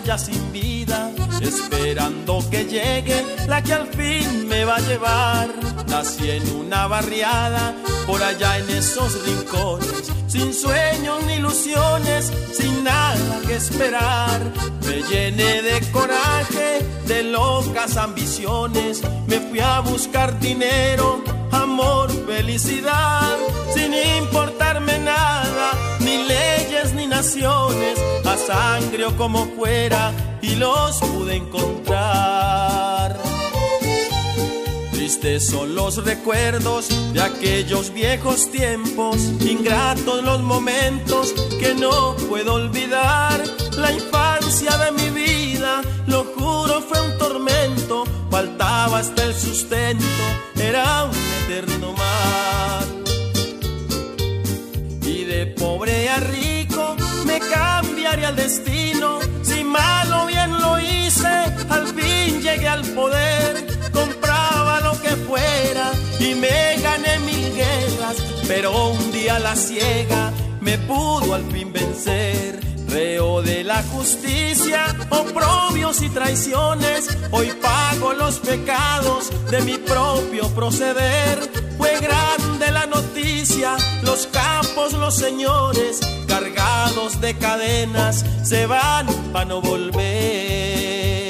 ya sin vida, esperando que llegue la que al fin me va a llevar. Nací en una barriada, por allá en esos rincones, sin sueños ni ilusiones, sin nada que esperar. Me llené de coraje, de locas ambiciones, me fui a buscar dinero, amor, felicidad, sin importarme nada, ni leyes ni naciones, a sangre o como fuera, y los pude encontrar. Tristes son los recuerdos de aquellos viejos tiempos, ingratos los momentos que no puedo olvidar. La infancia de mi vida, lo juro, fue un tormento, faltaba hasta el sustento, era un eterno mal. Y de pobre a rico me cambiaría el destino, si mal o bien lo hice, al fin llegué al poder. Compraba lo que fuera y me gané 1000 guerras, pero un día la ciega me pudo al fin vencer. Reo de la justicia, oprobios y traiciones, hoy pago los pecados de mi propio proceder. Fue grande la noticia, los capos, los señores, cargados de cadenas, se van para no volver.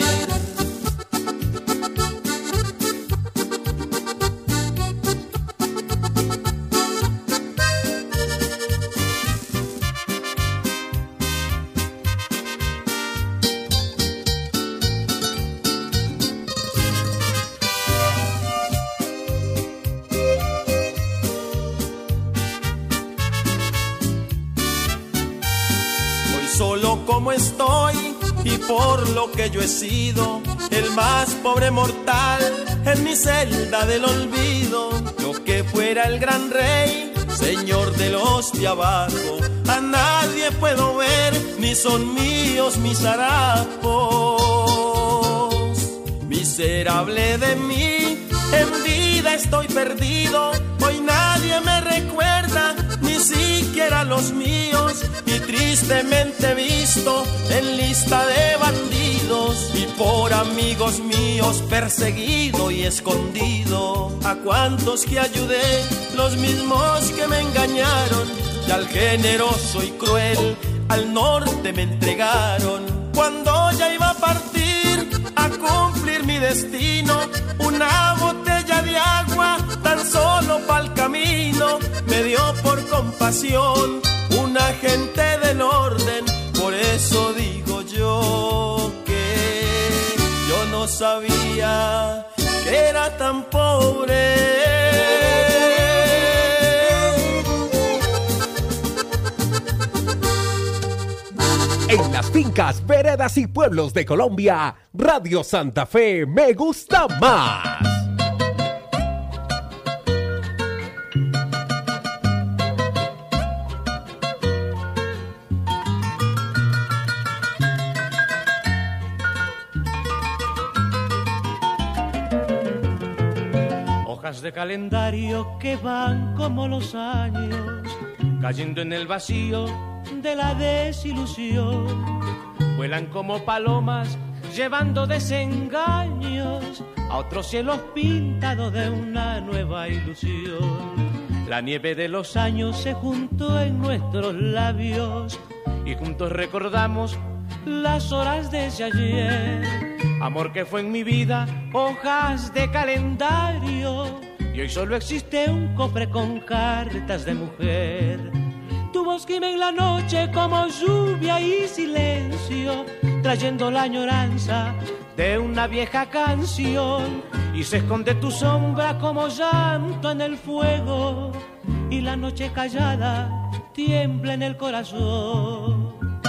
Solo como estoy y por lo que yo he sido, el más pobre mortal en mi celda del olvido. Yo que fuera el gran rey, señor de los de abajo, a nadie puedo ver, ni son míos mis harapos. Miserable de mí, en vida estoy perdido, hoy nadie me recuerda, ni siquiera los míos, y tristemente visto en lista de bandidos, y por amigos míos perseguido y escondido. A cuantos que ayudé, los mismos que me engañaron, y al generoso y cruel al norte me entregaron. Cuando ya iba a partir a cumplir mi destino, una botella de agua tan solo pa'l camino me dio por compasión un agente del orden. Por eso digo yo que yo no sabía que era tan pobre. En las fincas, veredas y pueblos de Colombia, Radio Santa Fe me gusta más. Hojas de calendario que van como los años, cayendo en el vacío de la desilusión. Vuelan como palomas llevando desengaños a otros cielos pintados de una nueva ilusión. La nieve de los años se juntó en nuestros labios y juntos recordamos las horas de ese ayer. Amor que fue en mi vida hojas de calendario, y hoy solo existe un cofre con cartas de mujer. Tu voz gime en la noche como lluvia y silencio, trayendo la añoranza de una vieja canción. Y se esconde tu sombra como llanto en el fuego, y la noche callada tiembla en el corazón.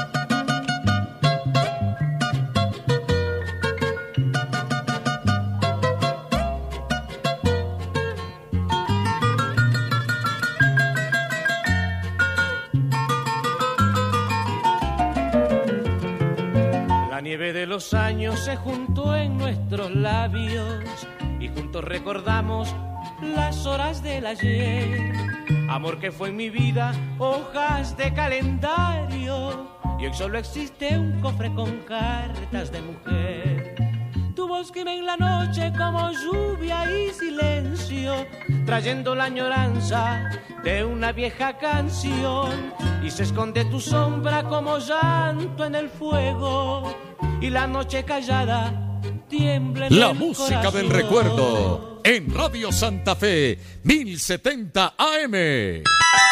La nieve de los años se juntó en nuestros labios y juntos recordamos las horas del ayer. Amor que fue en mi vida hojas de calendario, y hoy solo existe un cofre con cartas de mujer. Tu voz gime en la noche como lluvia y silencio, trayendo la añoranza de una vieja canción, y se esconde tu sombra como llanto en el fuego, y la noche callada tiembla en la el música corazón. del recuerdo en Radio Santa Fe 1070 AM.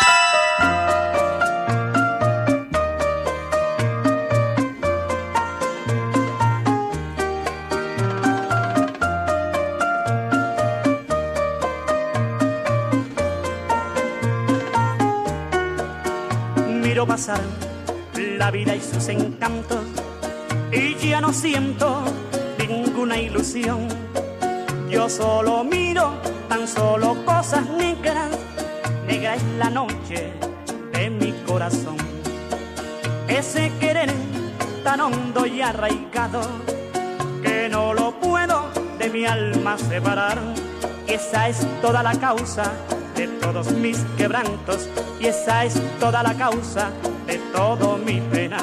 Miro pasar la vida y sus encantos y ya no siento ninguna ilusión. Yo solo miro tan solo cosas negras, negra es la noche de mi corazón. Ese querer tan hondo y arraigado que no lo puedo de mi alma separar. Y esa es toda la causa de todos mis quebrantos, y esa es toda la causa de todo mi penal.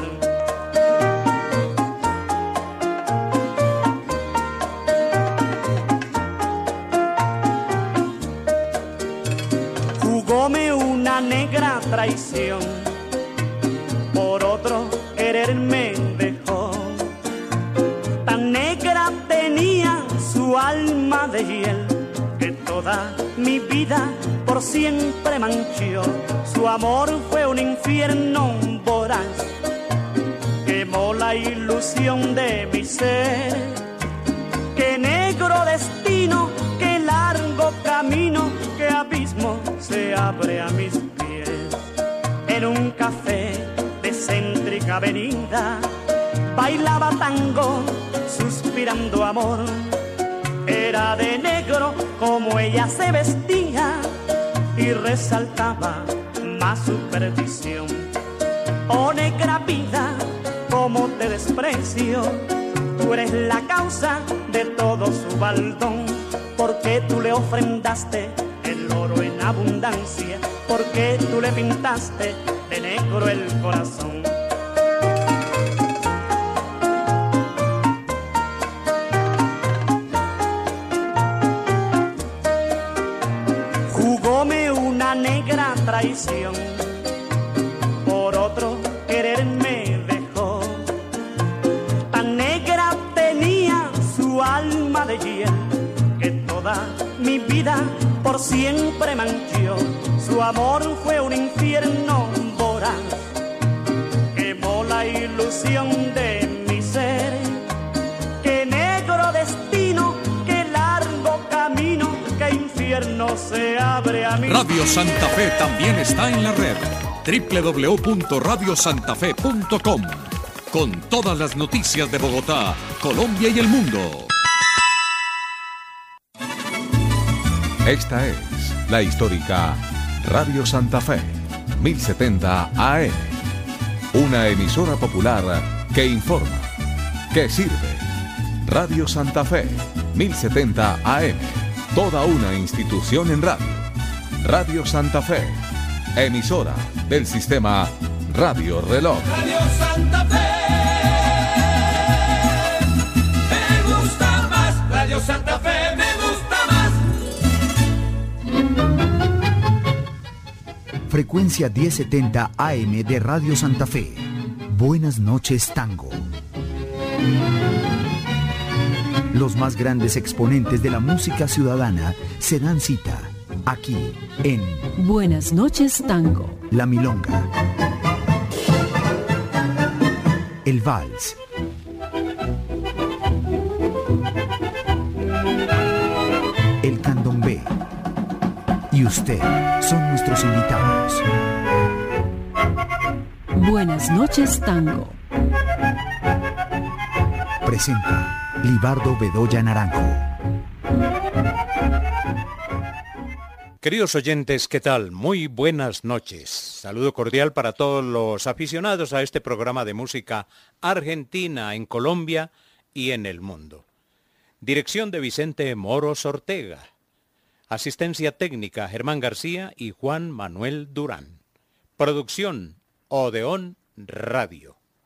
Jugóme una negra traición, por otro querer me dejó. Tan negra tenía su alma de hiel que toda mi vida por siempre manchó. Su amor fue un infierno voraz, quemó la ilusión de mi ser. Qué negro destino, qué largo camino, qué abismo se abre a mis pies. En un café de céntrica avenida bailaba tango suspirando amor. Era de negro como ella se vestía y resaltaba más su perdición. Oh negra vida, cómo te desprecio, tú eres la causa de todo su baldón. Porque tú le ofrendaste el oro en abundancia, porque tú le pintaste de negro el corazón. Jugóme una negra traición, por otro querer me dejó. Tan negra tenía su alma de hiel que toda mi vida por siempre manchó. Su amor fue un infierno voraz, quemó la ilusión de mi ser. Qué negro destino, qué largo camino, qué infierno se abre a mí. Radio Santa Fe también está en la red www.radiosantafe.com con todas las noticias de Bogotá, Colombia y el mundo. Esta es la histórica Radio Santa Fe 1070 AM, una emisora popular que informa, que sirve. Radio Santa Fe 1070 AM, toda una institución en radio. Radio Santa Fe, emisora del sistema Radio Reloj. Radio Santa Fe, me gusta más. Radio Santa Fe, me gusta más. Frecuencia 1070 AM de Radio Santa Fe. Buenas noches, tango. Los más grandes exponentes de la música ciudadana se dan cita aquí en Buenas noches, tango. La Milonga, el Vals, el Candombe y usted son nuestros invitados. Buenas noches, tango. Presenta Libardo Bedoya Naranjo. Queridos oyentes, ¿qué tal? Muy buenas noches. Saludo cordial para todos los aficionados a este programa de música argentina en Colombia y en el mundo. Dirección de Vicente Moros Ortega. Asistencia técnica Germán García y Juan Manuel Durán. Producción Odeón Radio.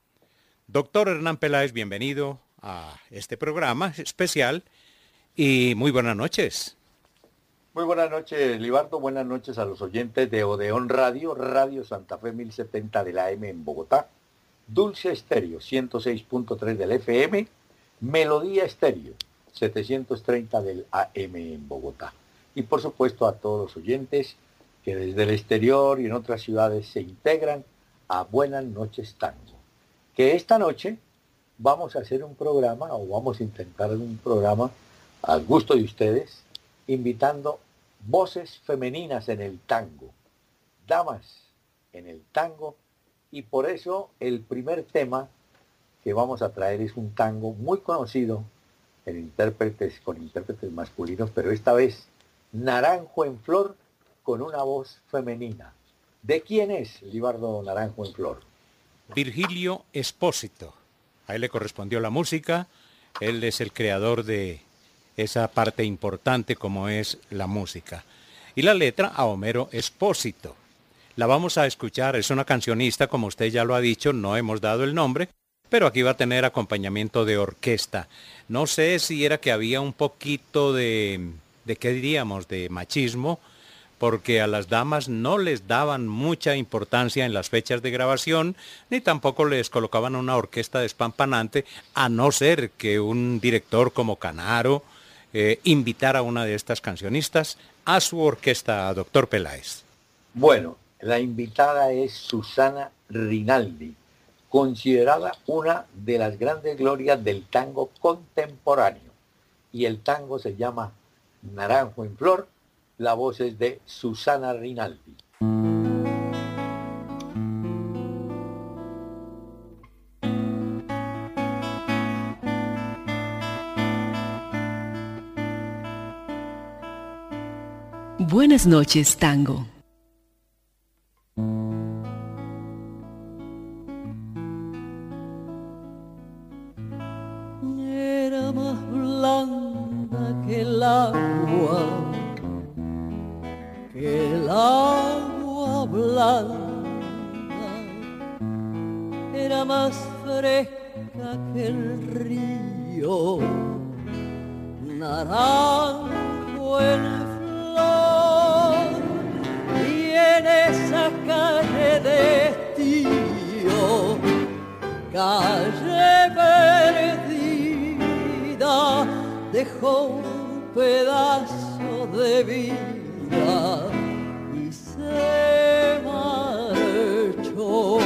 Doctor Hernán Peláez, bienvenido a este programa especial y muy buenas noches. Muy buenas noches, Libardo. Buenas noches a los oyentes de Odeón Radio, Radio Santa Fe 1070 de la AM en Bogotá, Dulce Estéreo 106.3 del FM, Melodía Estéreo 730 del AM en Bogotá. Y por supuesto a todos los oyentes que desde el exterior y en otras ciudades se integran a Buenas Noches Tango. Que esta noche vamos a hacer un programa, o vamos a intentar un programa al gusto de ustedes, invitando voces femeninas en el tango, damas en el tango, y por eso el primer tema que vamos a traer es un tango muy conocido con intérpretes masculinos, pero esta vez Naranjo en Flor con una voz femenina. ¿De quién es Libardo Naranjo en Flor? Virgilio Espósito. A él le correspondió la música, él es el creador de esa parte importante como es la música. Y la letra a Homero Espósito. La vamos a escuchar, es una cancionista, como usted ya lo ha dicho, no hemos dado el nombre, pero aquí va a tener acompañamiento de orquesta. No sé si era que había un poquito de ¿qué diríamos?, de machismo, porque a las damas no les daban mucha importancia en las fechas de grabación, ni tampoco les colocaban una orquesta despampanante, a no ser que un director como Canaro invitara a una de estas cancionistas a su orquesta, doctor Peláez. Bueno, la invitada es Susana Rinaldi, considerada una de las grandes glorias del tango contemporáneo. Y el tango se llama Naranjo en Flor. La voz es de Susana Rinaldi. Buenas noches, tango. Era más blanda que el agua blanda, era más fresca que el río, naranjo en flor, y en esa calle de estío, calle perdida, dejó un pedazo de vida y se marchó.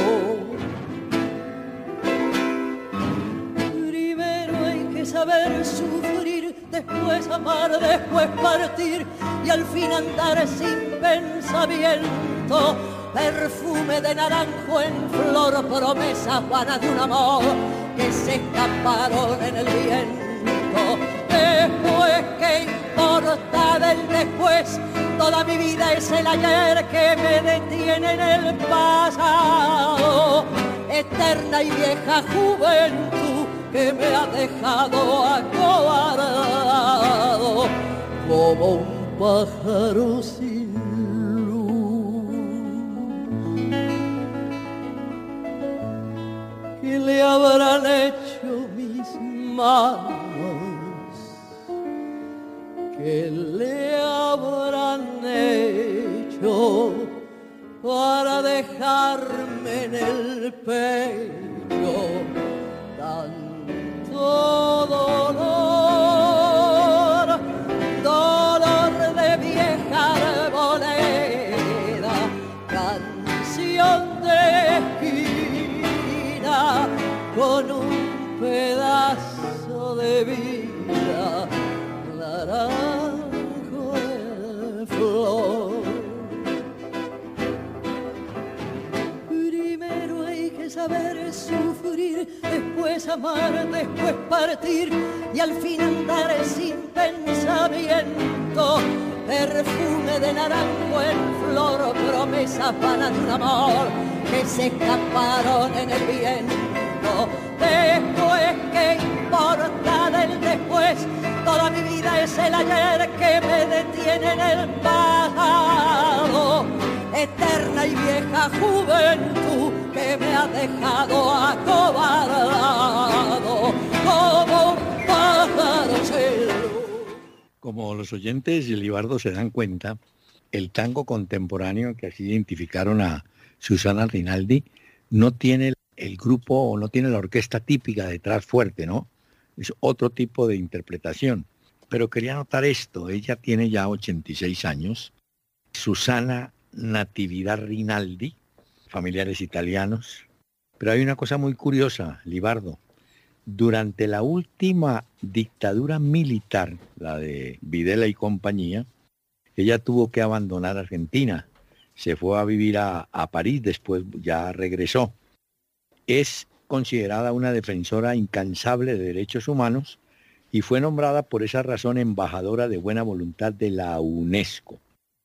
Primero hay que saber sufrir, después amar, después partir y al fin andar sin pensamiento. Perfume de naranjo en flor, promesa vana de un amor que se escaparon en el viento. Después, ¿qué importa del después? Toda mi vida es el ayer que me detiene en el pasado. Eterna y vieja juventud que me ha dejado acobardado como un pájaro sin luz. ¿Qué le habrán hecho mis manos? ¿Qué le habrán hecho para dejarme en el pecho tanto dolor? Dolor de vieja arboleda, canción de esquina con un pedazo de vida, naranjo en flor. Primero hay que saber sufrir, después amar, después partir y al fin andar sin pensamiento. Perfume de naranjo en flor, promesas vanas de un amor que se escaparon en el viento. Después, ¿qué importa del después? Toda mi vida es el ayer que me detiene en el pasado. Eterna y vieja juventud que me ha dejado acobardado como un pájaro sin luz. Como los oyentes de Libardo se dan cuenta, el tango contemporáneo, que así identificaron a Susana Rinaldi, no tiene el grupo o no tiene la orquesta típica detrás fuerte, ¿no? Es otro tipo de interpretación. Pero quería notar esto, ella tiene ya 86 años, Susana Natividad Rinaldi, familiares italianos. Pero hay una cosa muy curiosa, Libardo. Durante la última dictadura militar, la de Videla y compañía, ella tuvo que abandonar Argentina. Se fue a vivir a París, después ya regresó. Es considerada una defensora incansable de derechos humanos y fue nombrada por esa razón embajadora de buena voluntad de la UNESCO.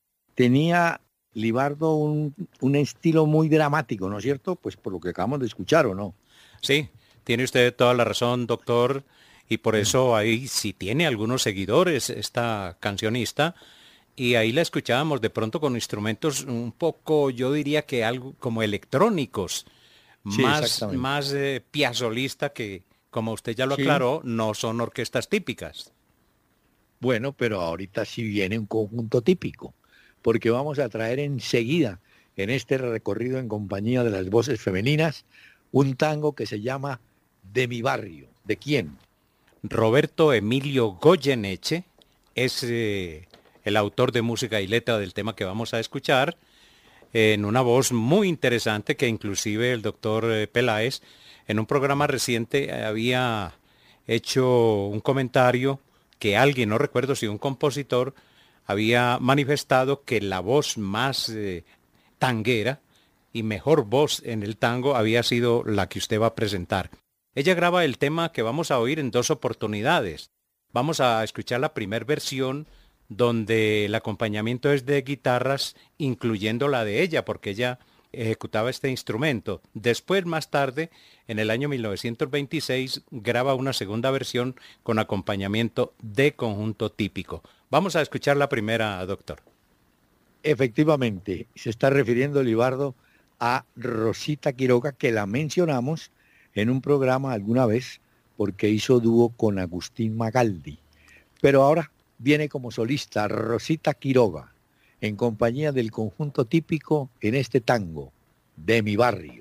Tenía Libardo un estilo muy dramático, ¿no es cierto? Pues por lo que acabamos de escuchar, ¿o no? Sí, tiene usted toda la razón, doctor, y por eso ahí sí tiene algunos seguidores esta cancionista, y ahí la escuchábamos de pronto con instrumentos un poco, yo diría que algo como electrónicos, sí, más piazolista que, como usted ya lo aclaró, no son orquestas típicas. Bueno, pero ahorita sí viene un conjunto típico, porque vamos a traer enseguida, en este recorrido en compañía de las voces femeninas, un tango que se llama De mi barrio. ¿De quién? Roberto Emilio Goyeneche es el autor de música y letra del tema que vamos a escuchar, en una voz muy interesante que inclusive el doctor Peláez en un programa reciente había hecho un comentario que alguien, no recuerdo si un compositor, había manifestado que la voz más tanguera y mejor voz en el tango había sido la que usted va a presentar. Ella graba el tema que vamos a oír en 2 oportunidades. Vamos a escuchar la primera versión donde el acompañamiento es de guitarras, incluyendo la de ella, porque ella ejecutaba este instrumento. Después, más tarde, en el año 1926, graba una segunda versión con acompañamiento de conjunto típico. Vamos a escuchar la primera, doctor. Efectivamente, se está refiriendo Libardo a Rosita Quiroga, que la mencionamos en un programa alguna vez porque hizo dúo con Agustín Magaldi. Pero ahora viene como solista Rosita Quiroga, en compañía del conjunto típico en este tango, De mi barrio.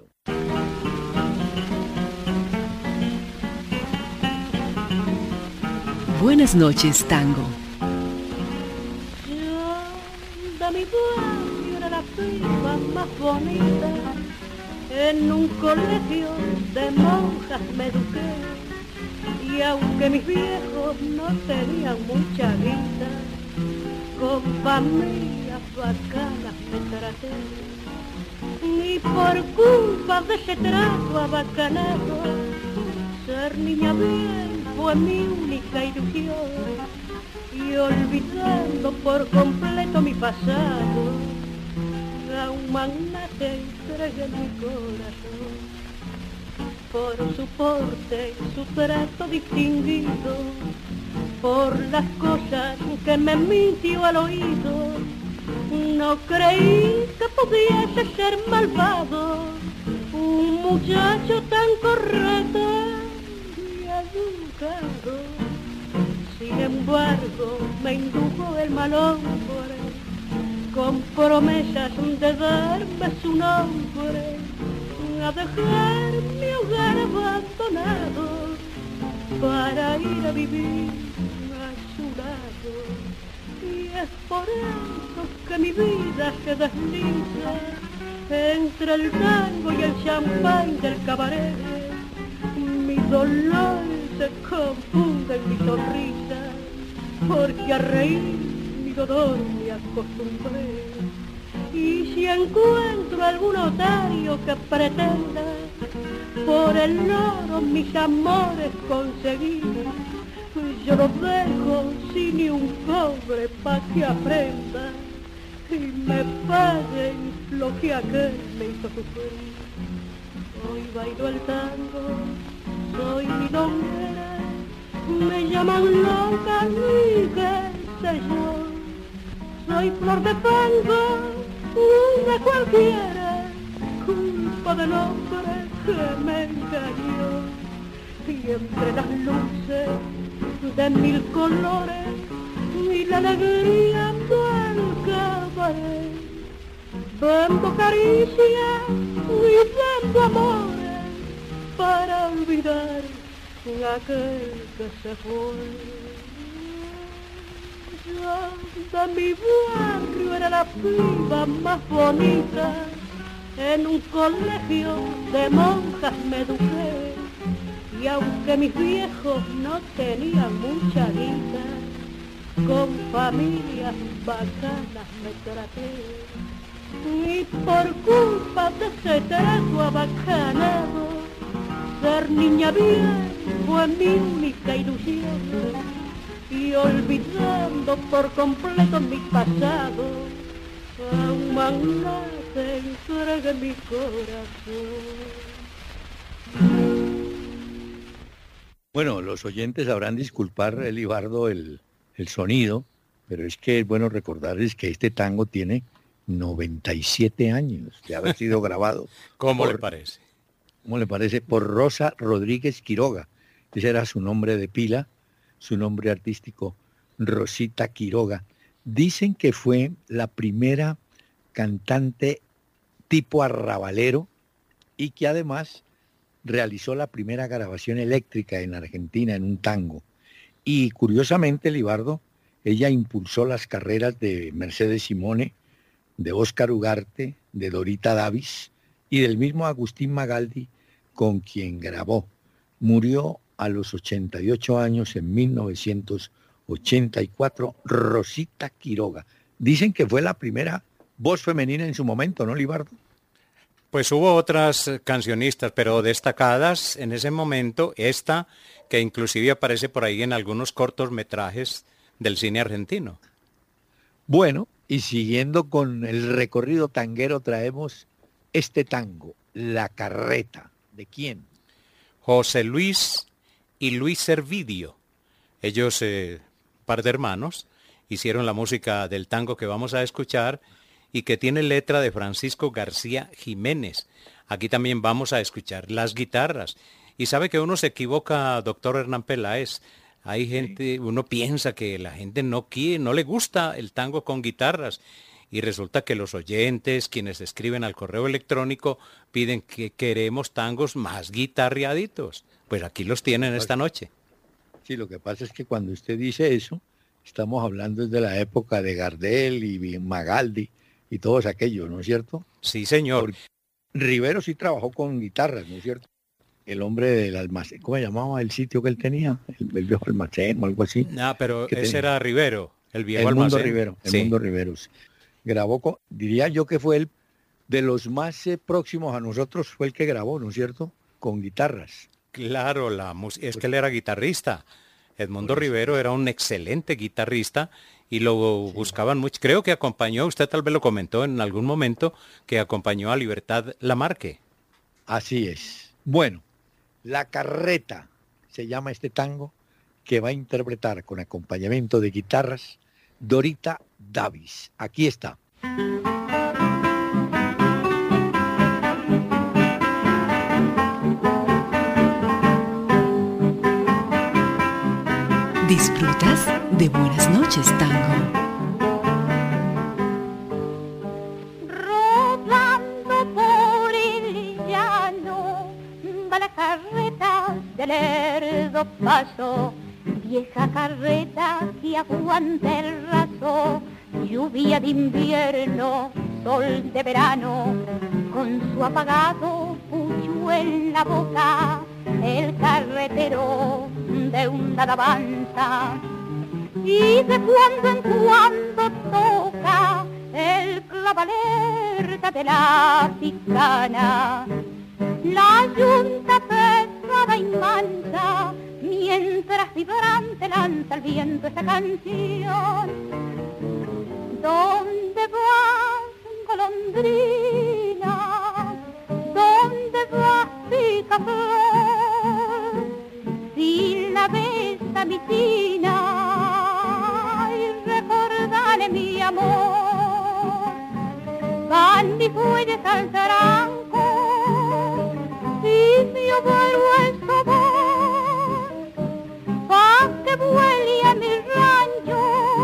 Buenas noches, tango. Yo de mi barrio era la piba más bonita, en un colegio de monjas me eduqué, y aunque mis viejos no tenían mucha guita, con familias bacanas me traté, y por culpa de ese trato abacanado, ser niña bien fue mi única ilusión, y olvidando por completo mi pasado, a un magnate entregué mi corazón. Por su porte y su trato distinguido, por las cosas que me mintió al oído, no creí que pudiese ser malvado un muchacho tan correcto y educado. Sin embargo, me indujo el mal hombre con promesas de darme su nombre, a dejar mi hogar abandonado para ir a vivir a su lado. Y es por eso que mi vida se desliza entre el tango y el champán del cabaret. Mi dolor se confunde en mi sonrisa, porque a reír mi dolor me acostumbré. Y si encuentro algún otario que pretenda por el oro mis amores conseguir, yo lo dejo sin ni un cobre pa' que aprenda y me paguen lo que aquel me hizo sufrir. Hoy bailo el tango, soy milonguera, me llaman loca y qué sé yo, soy flor de fango una cualquiera, culpa del hombre que me engañó. Y entre las luces de mil colores y la alegría del cabaret, dando caricias y dando amores para olvidar aquel que se fue. Yo de mi barrio era la piba más bonita, en un colegio de monjas me eduqué, y aunque mis viejos no tenían mucha guita, con familias bacanas me traté. Y por culpa de ese trato abacanado, ser niña bien fue mi única ilusión. Y olvidando por completo mi pasado, a un magnate entregué mi corazón. Bueno, los oyentes sabrán disculpar, Elibardo, el sonido, pero es que es bueno recordarles que este tango tiene 97 años de haber sido grabado. ¿Cómo le parece? ¿Cómo le parece? Por Rosa Rodríguez Quiroga. Ese era su nombre de pila, su nombre artístico, Rosita Quiroga. Dicen que fue la primera cantante tipo arrabalero y que además realizó la primera grabación eléctrica en Argentina en un tango. Y curiosamente, Libardo, ella impulsó las carreras de Mercedes Simone, de Óscar Ugarte, de Dorita Davis y del mismo Agustín Magaldi, con quien grabó. Murió a los 88 años en 1984, Rosita Quiroga. Dicen que fue la primera voz femenina en su momento, ¿no, Libardo? Pues hubo otras cancionistas, pero destacadas en ese momento, esta que inclusive aparece por ahí en algunos cortometrajes del cine argentino. Bueno, y siguiendo con el recorrido tanguero, traemos este tango, La Carreta. ¿De quién? José Luis y Luis Servideo. Ellos, par de hermanos, hicieron la música del tango que vamos a escuchar y que tiene letra de Francisco García Jiménez. Aquí también vamos a escuchar las guitarras. Y sabe que uno se equivoca, doctor Hernán Peláez. Hay gente, uno piensa que la gente no le gusta el tango con guitarras. Y resulta que los oyentes, quienes escriben al correo electrónico, piden que queremos tangos más guitarreaditos. Pues aquí los tienen esta noche. Sí, lo que pasa es que cuando usted dice eso, estamos hablando desde la época de Gardel y Magaldi y todos aquellos, ¿no es cierto? Sí, señor. Porque Rivero sí trabajó con guitarras, ¿no es cierto? El hombre del almacén, ¿cómo se llamaba el sitio que él tenía? El viejo almacén o algo así. Ah, pero ese era Rivero, el viejo almacén. Mundo Rivero, el Mundo Rivero. Grabó con, diría yo que fue el de los más próximos a nosotros, fue el que grabó, ¿no es cierto? Con guitarras. Claro, la música, es que él era guitarrista. Edmundo Rivero era un excelente guitarrista y lo buscaban mucho. Creo que acompañó, usted tal vez lo comentó en algún momento, que acompañó a Libertad Lamarque. Así es. Bueno, La Carreta se llama este tango que va a interpretar con acompañamiento de guitarras Dorita Davis. Aquí está. Disfrutas de Buenas noches, tango. Rodando por el llano va la carreta del lerdo paso, vieja carreta que aguanta el raso, lluvia de invierno, sol de verano, con su apagado pucho en la boca, el carretero de una alabanza, y de cuando en cuando toca el clavalerta de la picana, la yunta pesada y mansa, mientras vibrante lanza el viento esta canción. ¿Dónde vas, golondrina? ¿Dónde vas, picaflor? Si la ves a mi tina y recordale mi amor, mis bueyes al taranco y mi obrero el sabor, pa' que vuele a mi rancho,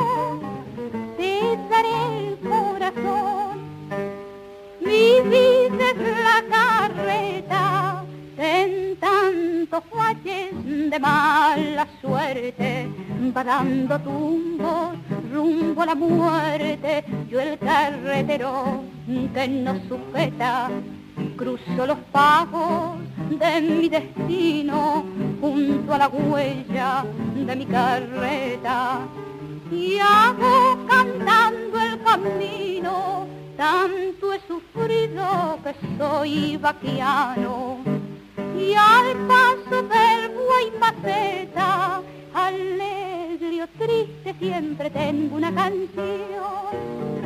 te daré el corazón. Mi vida es la carreta, en tantos valles de mala suerte, va dando tumbos rumbo a la muerte. Yo el carretero que nos sujeta, cruzo los pagos de mi destino junto a la huella de mi carreta y hago cantando el camino. Tanto he sufrido que soy vaquiano y al paso del buey maceta, alegre o triste siempre tengo una canción.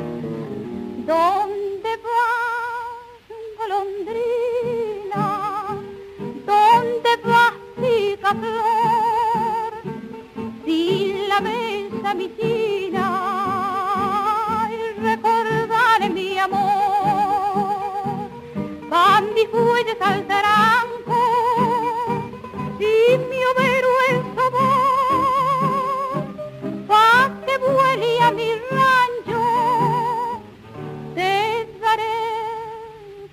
¿Dónde vas, golondrina? ¿Dónde vas, picaflor? Si la besa mi china y recordar mi amor, van mis bueyes al taranco y mi overo el sabor, pa' que vuele a mi rancho, te daré el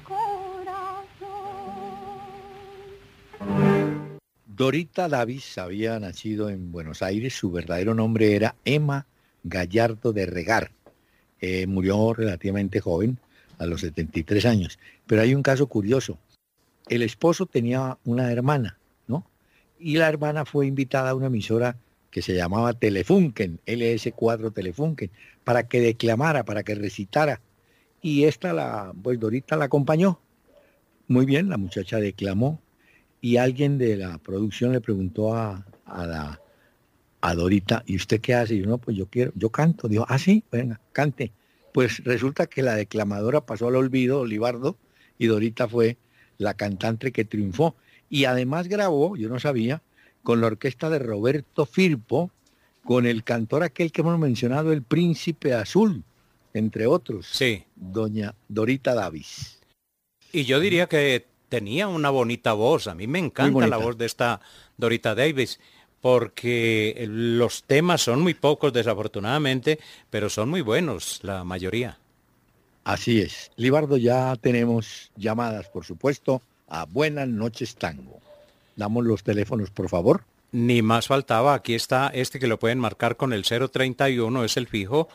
corazón. Dorita Davis había nacido en Buenos Aires, su verdadero nombre era Emma Gallardo de Regar. Murió relativamente joven, a los 73 años. Pero hay un caso curioso. El esposo tenía una hermana, ¿no? Y la hermana fue invitada a una emisora que se llamaba Telefunken, LS4 Telefunken, para que declamara, para que recitara. Y pues Dorita la acompañó. Muy bien, la muchacha declamó. Y alguien de la producción le preguntó a Dorita, ¿y usted qué hace? Y yo, no, pues yo canto. Dijo, sí, venga, cante. Pues resulta que la declamadora pasó al olvido, Libardo, y Dorita fue la cantante que triunfó. Y además grabó, yo no sabía, con la orquesta de Roberto Firpo, con el cantor aquel que hemos mencionado, el Príncipe Azul, entre otros. Sí. Doña Dorita Davis. Y yo diría que tenía una bonita voz. A mí me encanta la voz de esta Dorita Davis, porque los temas son muy pocos, desafortunadamente, pero son muy buenos, la mayoría. Así es. Libardo, ya tenemos llamadas, por supuesto, a Buenas Noches Tango. Damos los teléfonos, por favor. Ni más faltaba. Aquí está este que lo pueden marcar con el 031, es el fijo,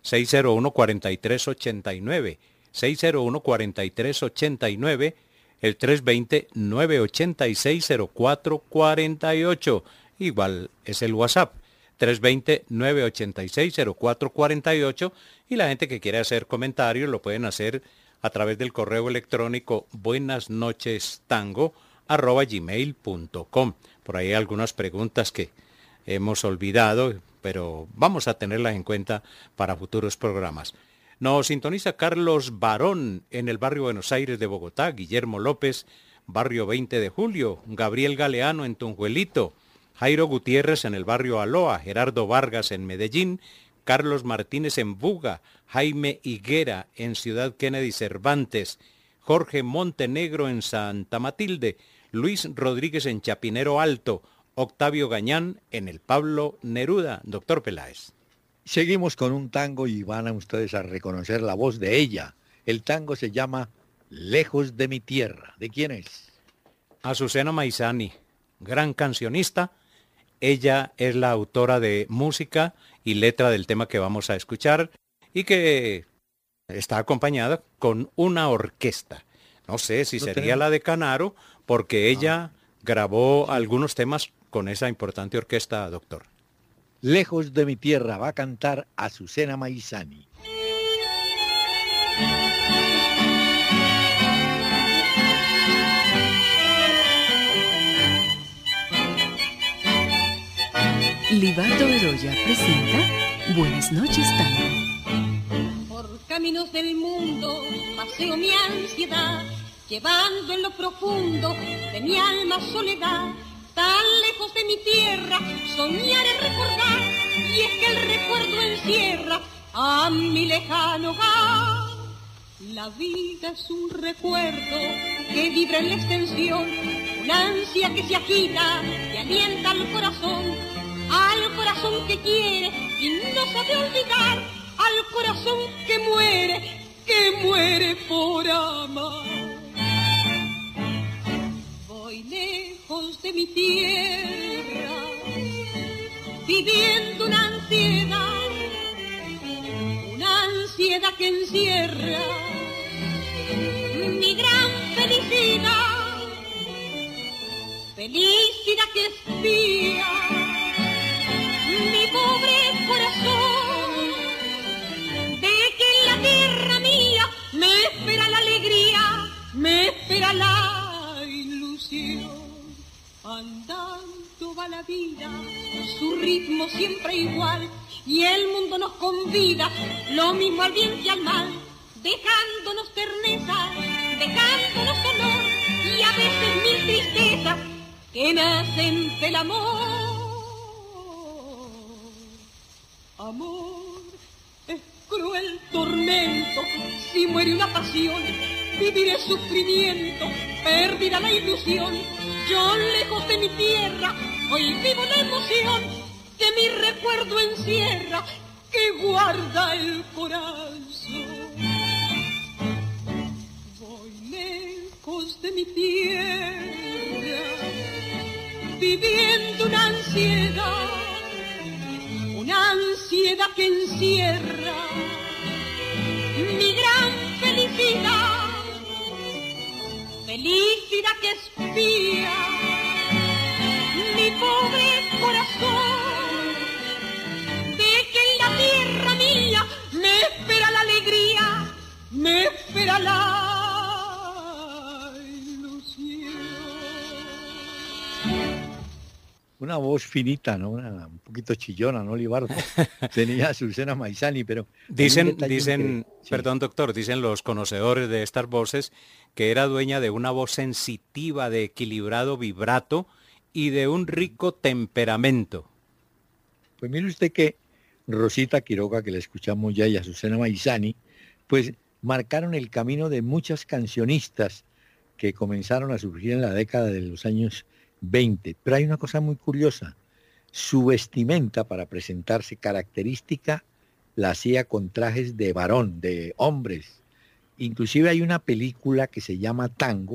601-4389. 601-4389, el 320-986-0448. Igual es el WhatsApp, 320-986-0448. Y la gente que quiere hacer comentarios lo pueden hacer a través del correo electrónico buenasnochestango@gmail.com. Por ahí hay algunas preguntas que hemos olvidado, pero vamos a tenerlas en cuenta para futuros programas. Nos sintoniza Carlos Barón en el barrio Buenos Aires de Bogotá, Guillermo López, barrio 20 de Julio, Gabriel Galeano en Tunjuelito, Jairo Gutiérrez en el barrio Aloa, Gerardo Vargas en Medellín, Carlos Martínez en Buga, Jaime Higuera en Ciudad Kennedy Cervantes, Jorge Montenegro en Santa Matilde, Luis Rodríguez en Chapinero Alto, Octavio Gañán en el Pablo Neruda. Doctor Peláez. Seguimos con un tango y van a ustedes a reconocer la voz de ella. El tango se llama Lejos de mi tierra. ¿De quién es? Azucena Maizani, gran cancionista. Ella es la autora de música y letra del tema que vamos a escuchar y que está acompañada con una orquesta. No sé si sería la de Canaro, porque ella grabó algunos temas con esa importante orquesta, doctor. Lejos de mi tierra va a cantar Azucena Maizani. Libardo Bedoya presenta Buenas Noches Tango. Por caminos del mundo paseo mi ansiedad, llevando en lo profundo de mi alma soledad. Tan lejos de mi tierra, soñar es recordar, y es que el recuerdo encierra a mi lejano hogar. La vida es un recuerdo que vibra en la extensión, una ansia que se agita, que alienta al corazón que quiere y no sabe olvidar, al corazón que muere por amar. Voy lejos de mi tierra, viviendo una ansiedad que encierra mi gran felicidad que espía mi pobre corazón, de que en la tierra mía me espera la alegría, me espera la ilusión. Andando va la vida, su ritmo siempre igual, y el mundo nos convida, lo mismo al bien que al mal, dejándonos terneza, dejándonos dolor, y a veces mil tristezas que nacen del amor. Amor es cruel tormento, si muere una pasión, viviré sufrimiento, perdida la ilusión. Yo lejos de mi tierra, hoy vivo la emoción que mi recuerdo encierra, que guarda el corazón. Voy lejos de mi tierra, viviendo una ansiedad que encierra mi gran felicidad que espía mi pobre corazón, de que en la tierra mía me espera la alegría, me espera la ilusión. Una voz finita, ¿no? Un poquito chillona, ¿no, Libardo? Tenía Azucena Maizani, pero... Dicen, perdón, doctor, dicen los conocedores de estas voces que era dueña de una voz sensitiva, de equilibrado vibrato y de un rico temperamento. Pues mire usted que Rosita Quiroga, que la escuchamos ya, y Azucena Maizani, pues marcaron el camino de muchas cancionistas que comenzaron a surgir en la década de los años 20. Pero hay una cosa muy curiosa. Su vestimenta para presentarse característica la hacía con trajes de varón, de hombres. Inclusive hay una película que se llama Tango,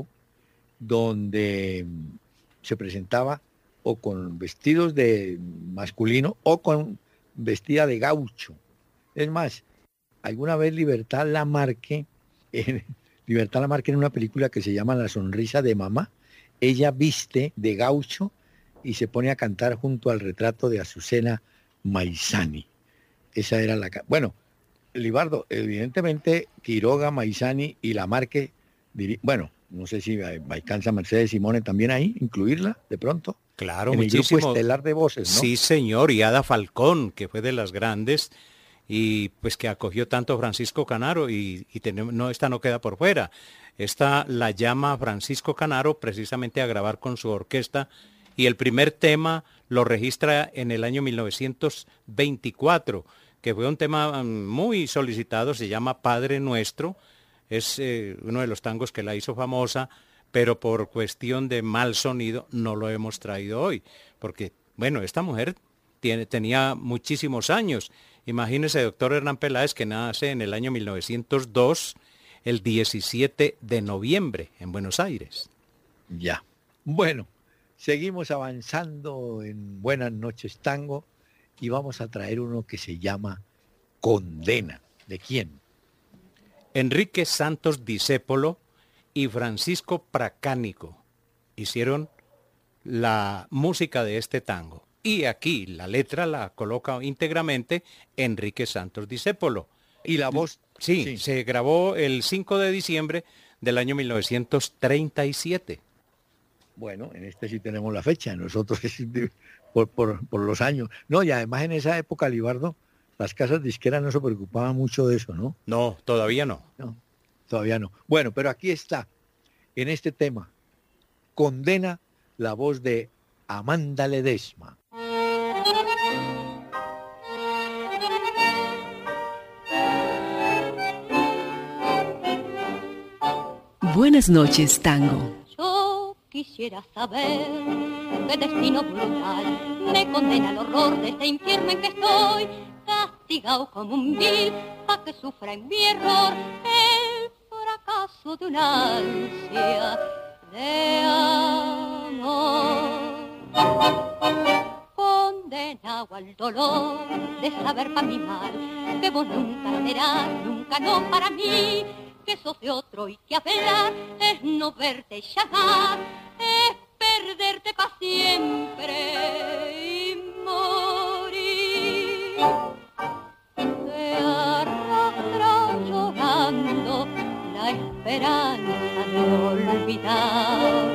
donde se presentaba o con vestidos de masculino o con vestida de gaucho. Es más, alguna vez Libertad Lamarque en una película que se llama La sonrisa de mamá, ella viste de gaucho y se pone a cantar junto al retrato de Azucena Maizani. Esa era la... Bueno, Libardo, evidentemente Quiroga, Maizani y Lamarque, bueno, no sé si alcanza Mercedes Simone también ahí, incluirla de pronto. Claro, en muchísimo. El grupo estelar de voces, ¿no? Sí, señor, y Ada Falcón, que fue de las grandes, y pues que acogió tanto Francisco Canaro, y esta no queda por fuera. Esta la llama Francisco Canaro precisamente a grabar con su orquesta, y el primer tema lo registra en el año 1924, que fue un tema muy solicitado, se llama Padre Nuestro, es uno de los tangos que la hizo famosa, pero por cuestión de mal sonido no lo hemos traído hoy, porque, bueno, esta mujer tenía muchísimos años. Imagínese, doctor Hernán Peláez, que nace en el año 1902, el 17 de noviembre, en Buenos Aires. Ya. Bueno, seguimos avanzando en Buenas noches Tango y vamos a traer uno que se llama Condena. ¿De quién? Enrique Santos Discépolo y Francisco Pracánico hicieron la música de este tango. Y aquí la letra la coloca íntegramente Enrique Santos Discépolo. ¿Y la voz? Sí, se grabó el 5 de diciembre del año 1937. Bueno, en este sí tenemos la fecha, nosotros por los años. No, y además en esa época, Libardo, las casas disqueras no se preocupaban mucho de eso, ¿no? No, todavía no. No, todavía no. Bueno, pero aquí está, en este tema, Condena, la voz de Amanda Ledesma. Buenas noches, tango. Yo quisiera saber qué destino brutal me condena al horror de este infierno en que estoy, castigado como un vil, pa' que sufra en mi error el fracaso de una ansia de amor. Condenado al dolor de saber pa' mi mal que vos nunca serás, nunca no para mí, que sos de otro y que hablar es no verte llamar, es perderte pa' siempre y morir. Te arrastra llorando la esperanza de olvidar,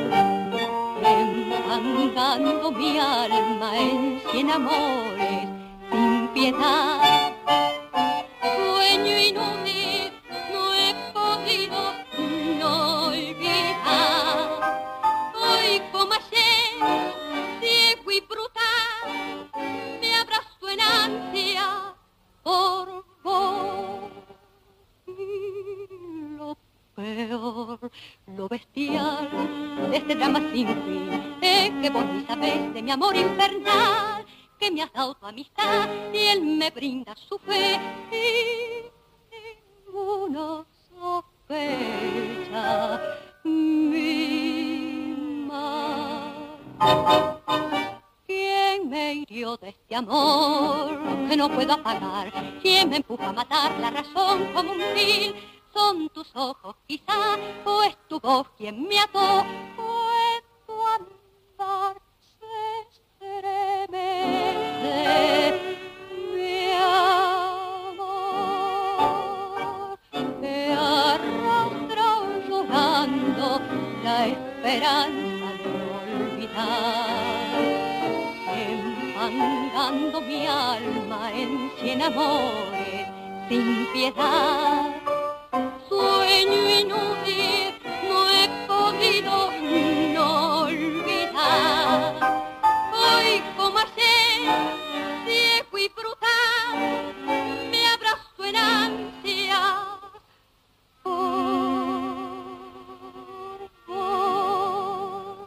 enfangando mi alma en 100 amores sin piedad. Sueño inútil, no he podido no olvidar. Hoy como ayer, ciego y brutal, me abrazo en ansia por vos. Lo peor, lo bestial de este drama sin fin es que vos ni sabés de mi amor infernal, que me has dado tu amistad y él me brinda su fe y ninguno sospecha mi mal. ¿Quién me hirió de este amor que no puedo apagar? ¿Quién me empuja a matar la razón como un vil? Son tus ojos quizá, o es tu voz quien me ató, o es tu andar se estremece mi amor. Te arrastra llorando la esperanza de olvidar, enfangando mi alma en 100 amores sin piedad. Sueño inútil, no he podido no olvidar. Hoy como ayer, ciego y brutal, me abrazo en ansia por vos.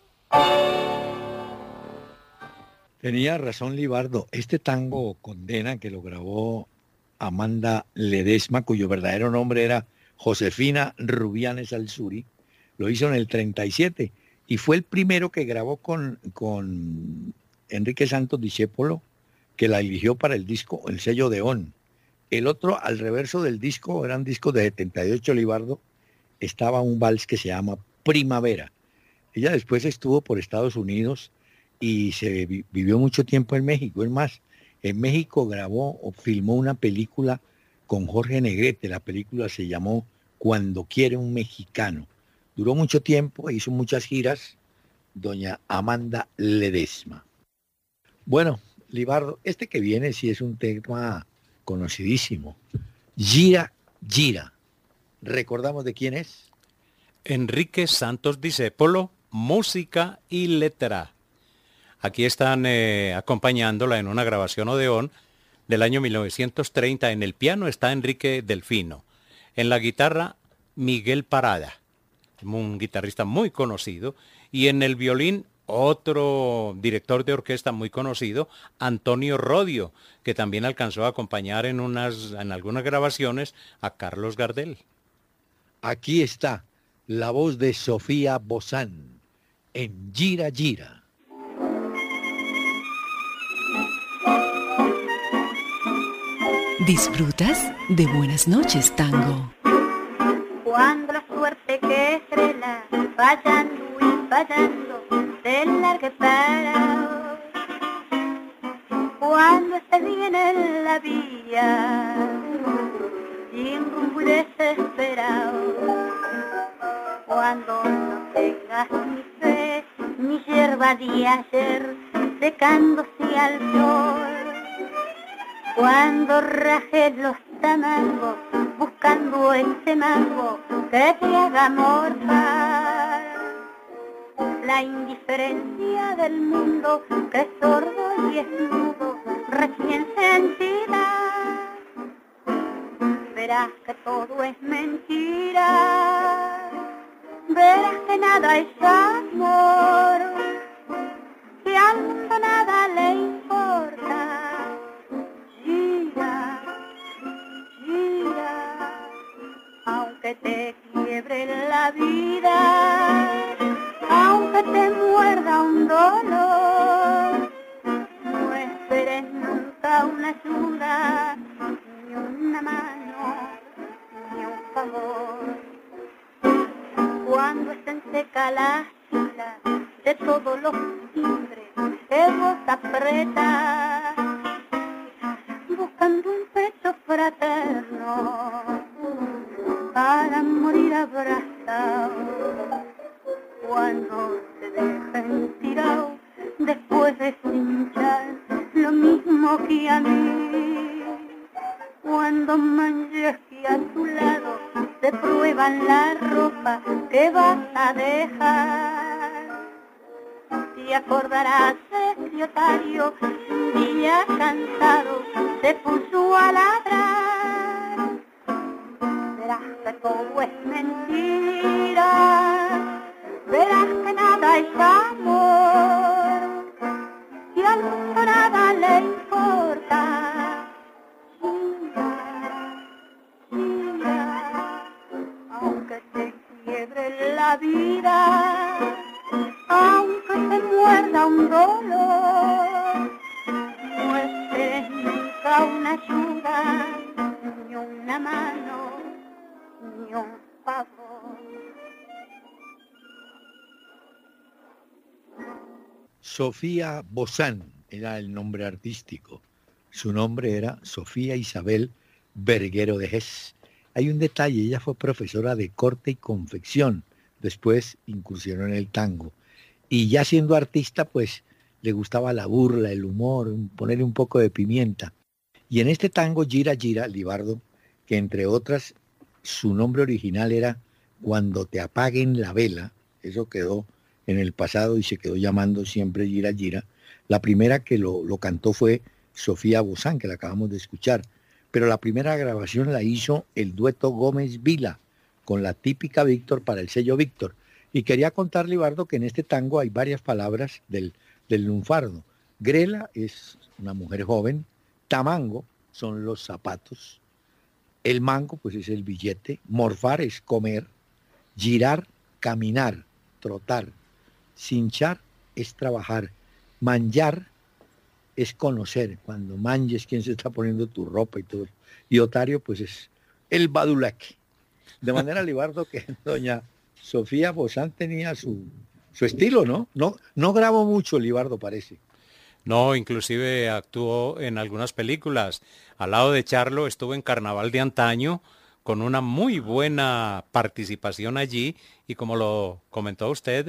Tenía razón Libardo, este tango Condena, que lo grabó Amanda Ledesma, cuyo verdadero nombre era Josefina Rubianes Alzuri, lo hizo en el 37 y fue el primero que grabó con Enrique Santos Discépolo, que la eligió para el disco, el sello de ON. El otro, al reverso del disco, era un disco de 78, Libardo, estaba un vals que se llama Primavera. Ella después estuvo por Estados Unidos y se vivió mucho tiempo en México. Es más, en México grabó o filmó una película con Jorge Negrete. La película se llamó Cuando quiere un mexicano. Duró mucho tiempo, hizo muchas giras, doña Amanda Ledesma. Bueno, Libardo, este que viene sí es un tema conocidísimo. Gira, gira. ¿Recordamos de quién es? Enrique Santos Discépolo, música y letra. Aquí están acompañándola en una grabación Odeón del año 1930. En el piano está Enrique Delfino. En la guitarra, Miguel Parada, un guitarrista muy conocido. Y en el violín, otro director de orquesta muy conocido, Antonio Rodio, que también alcanzó a acompañar en algunas grabaciones a Carlos Gardel. Aquí está la voz de Sofía Bozán en Gira, gira. ¿Disfrutas de Buenas noches, tango? Cuando la suerte que estrella fallando y fallando te largue para, cuando estés bien en la vía sin rumbo y desesperado, cuando no tengas ni fe ni hierba de ayer secándose al sol, cuando rajes los tamangos buscando ese mango que te haga morfar, la indiferencia del mundo que es sordo y es mudo recién sentida, verás que todo es mentira, verás que nada es amor, que al mundo nada le importa. Gira, gira, aunque te quiebre la vida, aunque te muerda un dolor, no esperes nunca una ayuda, ni una mano, ni un favor. Cuando estén secas las filas de todos los timbres que vos apretas, buscando un pecho fraterno para morir abrazado. Cuando te dejen tirado después de cinchar lo mismo que a mí, cuando manches que a tu lado te prueban la ropa que vas a dejar, te acordarás de ese otario, un día cansado se puso a ladrar. Verás que todo es mentira, verás que nada es amor, y al mundo nada le importa. Gira, gira, aunque te quiebre la vida, aunque te muerda un dolor, no esperes nunca una ayuda, ni una mano, ni un favor. Sofía Bozán era el nombre artístico. Su nombre era Sofía Isabel Verguero de Ges. Hay un detalle, ella fue profesora de corte y confección, después incursionó en el tango. Y ya siendo artista, pues le gustaba la burla, el humor, ponerle un poco de pimienta. Y en este tango Gira Gira, Libardo, que entre otras su nombre original era Cuando te apaguen la vela, eso quedó en el pasado y se quedó llamando siempre Gira Gira. La primera que lo cantó fue Sofía Bozán, que la acabamos de escuchar, pero la primera grabación la hizo el dueto Gómez Vila, con la típica Víctor para el sello Víctor. Y quería contarle, Libardo, que en este tango hay varias palabras del lunfardo. Grela es una mujer joven, tamango son los zapatos, el mango pues es el billete, morfar es comer, girar, caminar, trotar, cinchar es trabajar, manjar es conocer, cuando manches quién se está poniendo tu ropa y todo. Y otario pues es el badulaque. De manera, Libardo, que doña Sofía Bozán tenía su estilo, ¿no? No grabó mucho, Libardo, parece. No, inclusive actuó en algunas películas. Al lado de Charlo estuvo en Carnaval de Antaño, con una muy buena participación allí, y como lo comentó usted,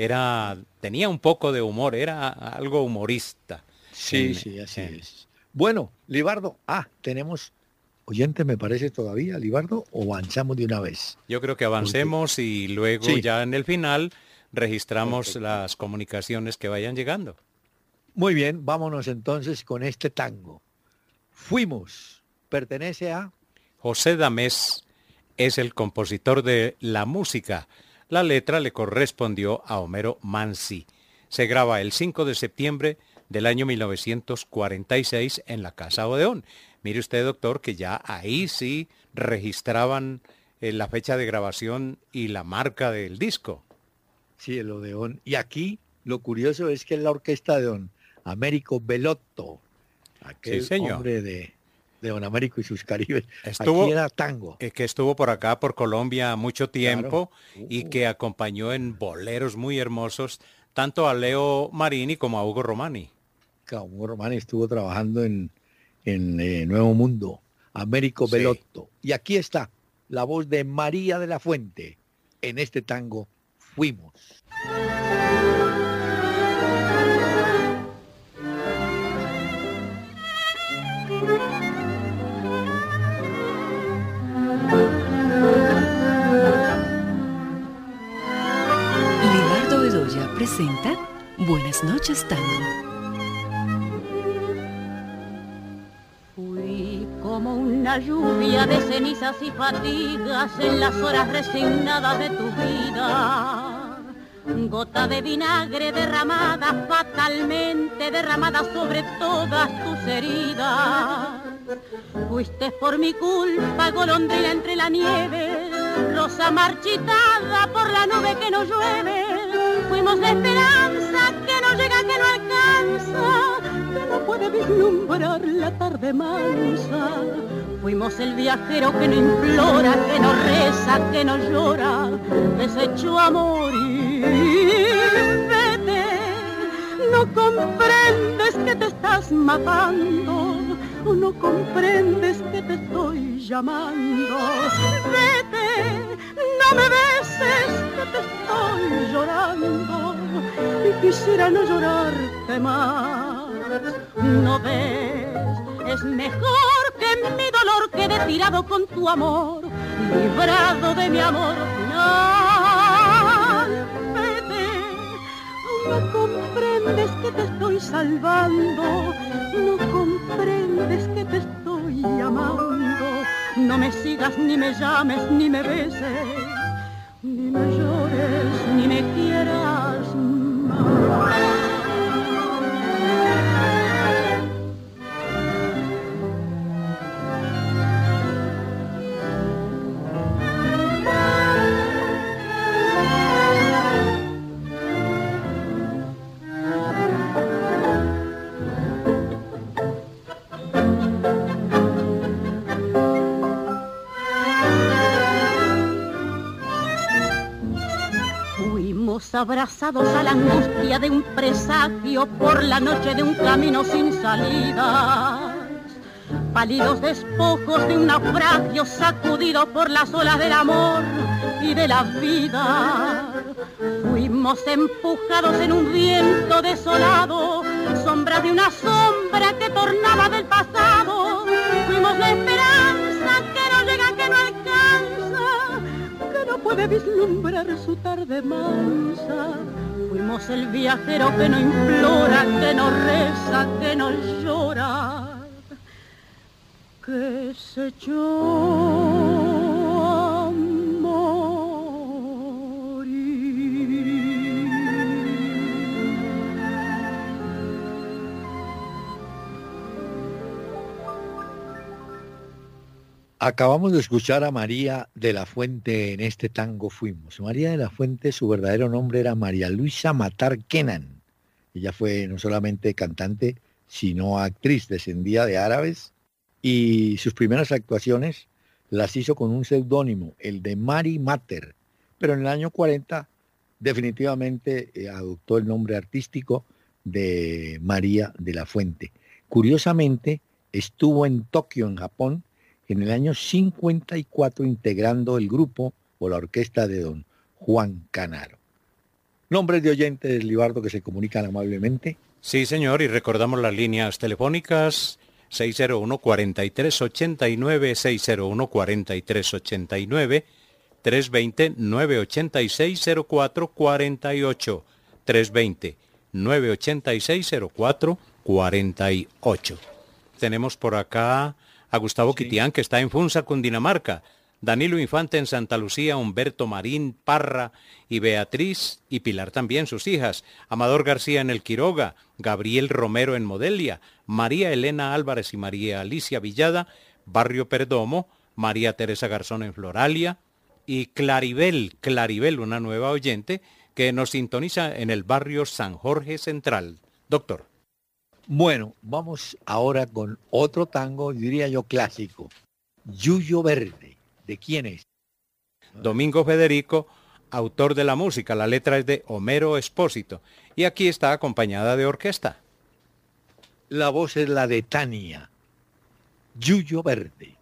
tenía un poco de humor, era algo humorista. Sí, así es. Bueno, Libardo, tenemos oyente, me parece todavía, Libardo, o avanzamos de una vez. Yo creo que avancemos y luego ya en el final registramos las comunicaciones que vayan llegando. Muy bien, vámonos entonces con este tango. Fuimos, pertenece a... José Damés es el compositor de la música. La letra le correspondió a Homero Mansi. Se graba el 5 de septiembre del año 1946 en la Casa Odeón. Mire usted, doctor, que ya ahí sí registraban la fecha de grabación y la marca del disco. Sí, el Odeón. Y aquí lo curioso es que es la orquesta de don Américo Bellotto, aquel hombre de don Américo y sus Caribes. Aquí era tango. Que estuvo por acá, por Colombia, mucho tiempo, y que acompañó en boleros muy hermosos, tanto a Leo Marini como a Hugo Romani. Hugo Romani estuvo trabajando en Nuevo Mundo, Américo Bellotto. Y aquí está la voz de María de la Fuente en este tango, Fuimos. Libardo Bedoya presenta Buenas noches, Tango. Fui como como una lluvia de cenizas y fatigas en las horas resignadas de tu vida. Gota de vinagre derramada, fatalmente derramada sobre todas tus heridas. Fuiste por mi culpa, golondrina entre la nieve, rosa marchitada por la nube que no llueve. Fuimos la esperanza que no llega, que no alcanza, que no puede vislumbrar la tarde mansa. Fuimos el viajero que no implora, que no reza, que no llora, que se echó a morir. Vete, no comprendes que te estás matando, no comprendes que te estoy llamando. Vete, no me beses, que te estoy llorando y quisiera no llorarte más. No ves, es mejor que mi dolor quede tirado con tu amor, librado de mi amor final. Vete, no comprendes que te estoy salvando, no comprendes que te estoy llamando. No me sigas, ni me llames, ni me beses, ni me llores, ni me quieras más. Abrazados a la angustia de un presagio por la noche de un camino sin salidas, pálidos despojos de un naufragio sacudido por las olas del amor y de la vida. Fuimos empujados en un viento desolado, sombra de una sombra que tornaba del pasado. Fuimos la esperanza que no llega, que no alcanza, que no puede vislumbrar su tarde mansa. Fuimos el viajero que no implora, que no reza, que no llora, que se echó a morir. Acabamos de escuchar a María de la Fuente en este tango Fuimos. María de la Fuente, su verdadero nombre era María Luisa Matar Kenan. Ella fue no solamente cantante, sino actriz, descendía de árabes, y sus primeras actuaciones las hizo con un seudónimo, el de Mari Mater, pero en el año 40 definitivamente adoptó el nombre artístico de María de la Fuente. Curiosamente, estuvo en Tokio, en Japón, en el año 54 integrando el grupo o la orquesta de don Juan Canaro. Nombres de oyentes, Libardo, que se comunican amablemente. Sí, señor, y recordamos las líneas telefónicas 601-4389, 601-4389, 320-986-0448, 320-986-0448. Tenemos por acá a Gustavo Quitián, que está en Funza, Cundinamarca, Danilo Infante en Santa Lucía, Humberto Marín, Parra y Beatriz y Pilar también, sus hijas, Amador García en El Quiroga, Gabriel Romero en Modelia, María Elena Álvarez y María Alicia Villada, Barrio Perdomo, María Teresa Garzón en Floralia y Claribel, una nueva oyente que nos sintoniza en el barrio San Jorge Central. Doctor. Bueno, vamos ahora con otro tango, diría yo clásico, Yuyo Verde. ¿De quién es? Domingo Federico, autor de la música. La letra es de Homero Espósito y aquí está acompañada de orquesta. La voz es la de Tania. Yuyo Verde.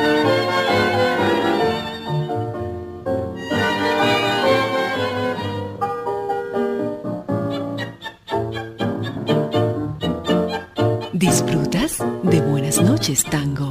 ¿Disfrutas de Buenas noches, tango?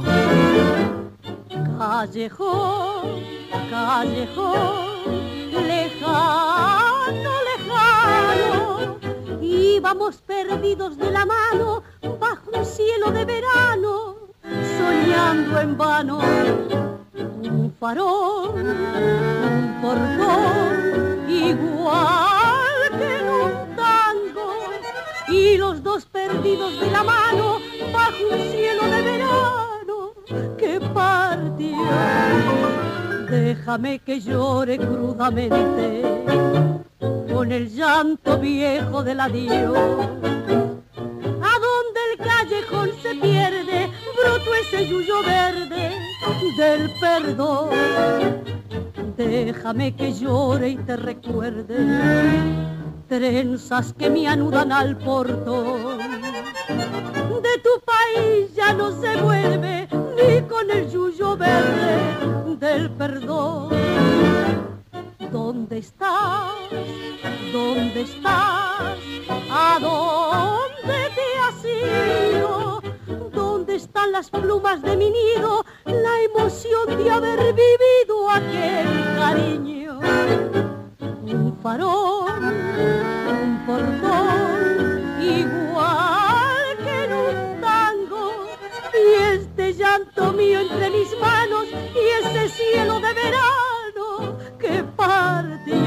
Callejón, callejón, lejano, lejano, íbamos perdidos de la mano bajo un cielo de verano, soñando en vano. Un farol, un portón, igual que en un tango, y los dos perdidos de la mano bajo un cielo de verano que partió. Déjame que llore crudamente con el llanto viejo del adiós. A donde el callejón se pierde, broto ese yuyo verde del perdón. Déjame que llore y te recuerde trenzas que me anudan al portón. De tu país ya no se vuelve ni con el yuyo verde del perdón. ¿Dónde estás? ¿Dónde estás? ¿A dónde te has ido? ¿Dónde están las plumas de mi nido? La emoción de haber vivido aquel cariño. Un farol, un portón, igual que en un tango, y este llanto mío entre mis manos, y ese cielo de verano que partió.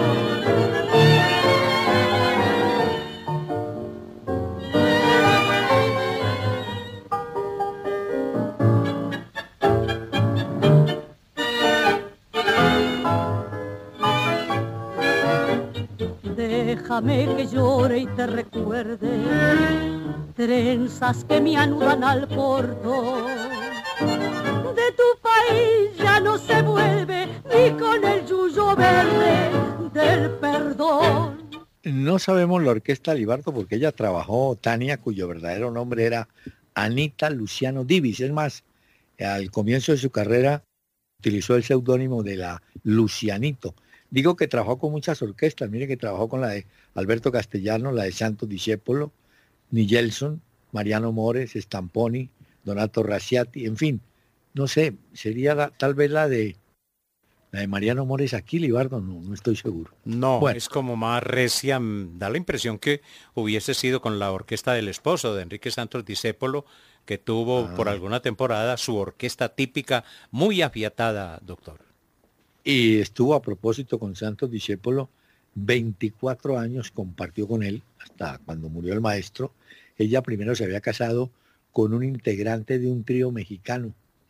Déjame que llore y te recuerde trenzas que me anudan al portón. De tu país ya no se vuelve ni con el yuyo verde del perdón. No sabemos la orquesta Libardo porque ella trabajó, Tania, cuyo verdadero nombre era Anita Luciano Divis. Es más, al comienzo de su carrera utilizó el seudónimo de la Lucianito. Digo que trabajó con muchas orquestas, mire que trabajó con la de Alberto Castellano, la de Santos Discépolo, Nigelson, Mariano Mores, Stamponi, Donato Rasciati, en fin, no sé, sería tal vez la de Mariano Mores aquí, Libardo, no estoy seguro. No, bueno. Es como más recia, da la impresión que hubiese sido con la orquesta del esposo de Enrique Santos Discépolo, que tuvo por alguna temporada su orquesta típica muy afiatada, doctor. Y estuvo a propósito con Santos Discépolo, 24 años compartió con él, hasta cuando murió el maestro. Ella primero se había casado con un integrante de un trío mexicano.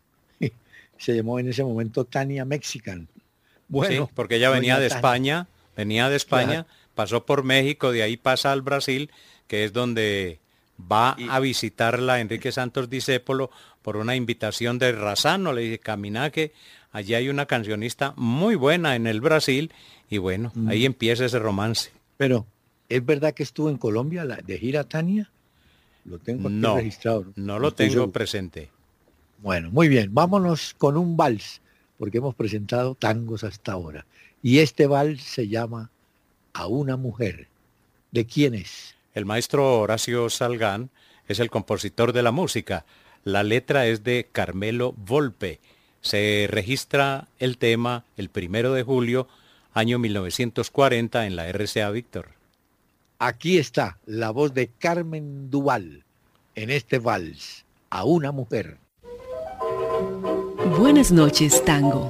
Se llamó en ese momento Tania Mexican. Bueno, sí, porque ella venía de España, claro. Pasó por México, de ahí pasa al Brasil, que es donde va a visitarla Enrique Santos Discépolo por una invitación de Razano. Le dice, camina que allí hay una cancionista muy buena en el Brasil, y bueno, ahí empieza ese romance. Pero, ¿es verdad que estuvo en Colombia de gira Tania? Lo tengo aquí registrado. No lo tengo presente. Bueno, muy bien, vámonos con un vals, porque hemos presentado tangos hasta ahora. Y este vals se llama A una mujer. ¿De quién es? El maestro Horacio Salgán es el compositor de la música. La letra es de Carmelo Volpe. Se registra el tema el 1 de julio, año 1940, en la RCA Víctor. Aquí está la voz de Carmen Duval en este vals, A una mujer. Buenas noches, tango.